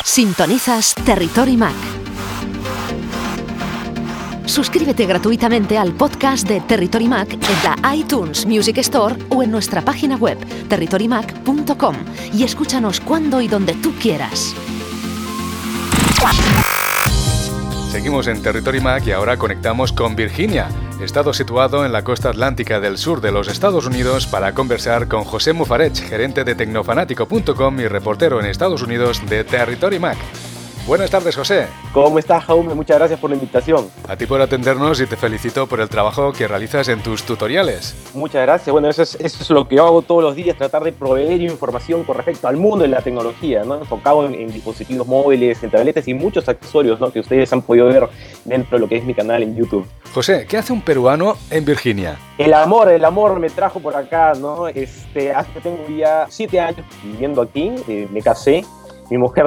Sintonizas Territory Mac. Suscríbete gratuitamente al podcast de Territory Mac en la iTunes Music Store o en nuestra página web territorymac.com y escúchanos cuando y donde tú quieras. Seguimos en Territory Mac y ahora conectamos con Virginia, estado situado en la costa atlántica del sur de los Estados Unidos, para conversar con José Mufarech, gerente de Tecnofanático.com y reportero en Estados Unidos de Territory Mac. Buenas tardes, José. ¿Cómo estás, Jaume? Muchas gracias por la invitación. A ti por atendernos y te felicito por el trabajo que realizas en tus tutoriales. Muchas gracias. Bueno, eso es lo que yo hago todos los días, tratar de proveer información con respecto al mundo de la tecnología, ¿no? Enfocado en dispositivos móviles, en tabletas y muchos accesorios, ¿no? Que ustedes han podido ver dentro de lo que es mi canal en YouTube. José, ¿qué hace un peruano en Virginia? El amor me trajo por acá, ¿no? Tengo ya 7 años viviendo aquí, me casé. Mi mujer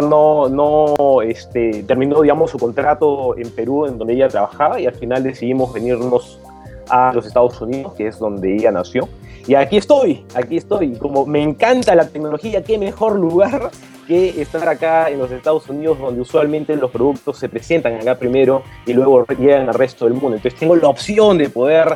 terminó, digamos, su contrato en Perú, en donde ella trabajaba, y al final decidimos venirnos a los Estados Unidos, que es donde ella nació. Y aquí estoy. Como me encanta la tecnología, qué mejor lugar que estar acá en los Estados Unidos, donde usualmente los productos se presentan acá primero y luego llegan al resto del mundo. Entonces tengo la opción de poder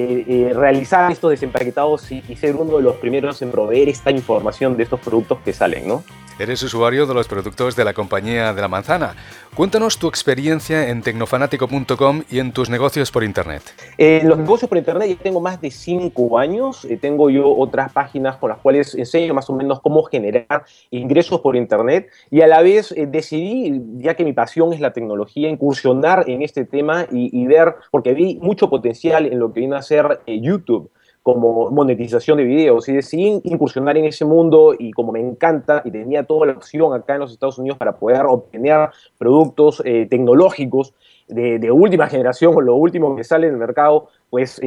realizar estos desempaquetados y ser uno de los primeros en proveer esta información de estos productos que salen, ¿no? Eres usuario de los productos de la compañía de la manzana. Cuéntanos tu experiencia en Tecnofanático.com y en tus negocios por Internet. Los negocios por Internet ya tengo más de 5 años. Tengo yo otras páginas con las cuales enseño más o menos cómo generar ingresos por Internet, y a la vez decidí, ya que mi pasión es la tecnología, incursionar en este tema y ver, porque vi mucho potencial en lo que viene a ser YouTube como monetización de videos, y decidí incursionar en ese mundo. Y como me encanta y tenía toda la opción acá en los Estados Unidos para poder obtener productos tecnológicos de última generación, o lo último que sale en el mercado, pues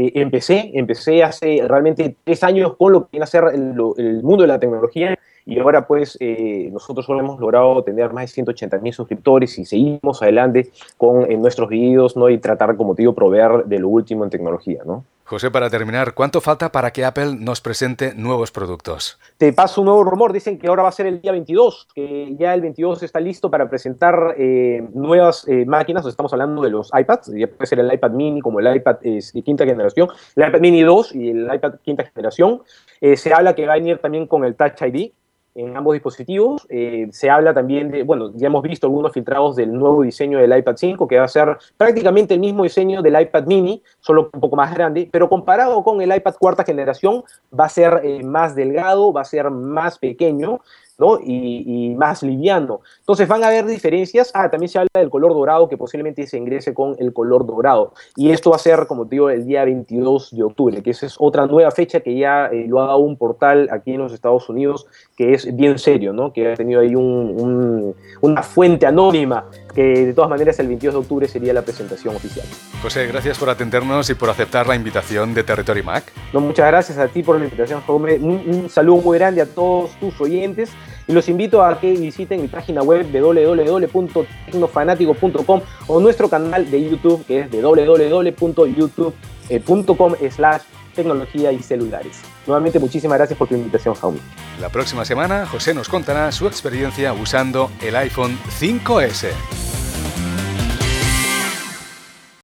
empecé hace realmente 3 años con lo que viene a ser el mundo de la tecnología. Y ahora pues nosotros solo hemos logrado tener más de 180,000 suscriptores y seguimos adelante con nuestros videos, ¿no? Y tratar, como te digo, proveer de lo último en tecnología, ¿no? José, para terminar, ¿cuánto falta para que Apple nos presente nuevos productos? Te paso un nuevo rumor. Dicen que ahora va a ser el día 22, que ya el 22 está listo para presentar nuevas máquinas. Estamos hablando de los iPads, ya puede ser el iPad mini como el iPad de quinta generación, el iPad mini 2 y el iPad quinta generación. Se habla que va a venir también con el Touch ID en ambos dispositivos. Se habla también de, bueno, ya hemos visto algunos filtrados del nuevo diseño del iPad 5, que va a ser prácticamente el mismo diseño del iPad mini, solo un poco más grande, pero comparado con el iPad cuarta generación va a ser más delgado, va a ser más pequeño, ¿no? Y más liviano. Entonces van a haber diferencias. También se habla del color dorado, que posiblemente se ingrese con el color dorado. Y esto va a ser, como te digo, el día 22 de octubre, que esa es otra nueva fecha que ya lo ha dado un portal aquí en los Estados Unidos, que es bien serio, ¿no? Que ha tenido ahí una fuente anónima, que de todas maneras el 22 de octubre sería la presentación oficial. José, gracias por atendernos y por aceptar la invitación de Territory Mac. No, muchas gracias a ti por la invitación, Jaume. Un saludo muy grande a todos tus oyentes, y los invito a que visiten mi página web www.tecnofanático.com o nuestro canal de YouTube, que es www.youtube.com/tecnología y celulares. Nuevamente, muchísimas gracias por tu invitación, Jaume. La próxima semana, José nos contará su experiencia usando el iPhone 5S.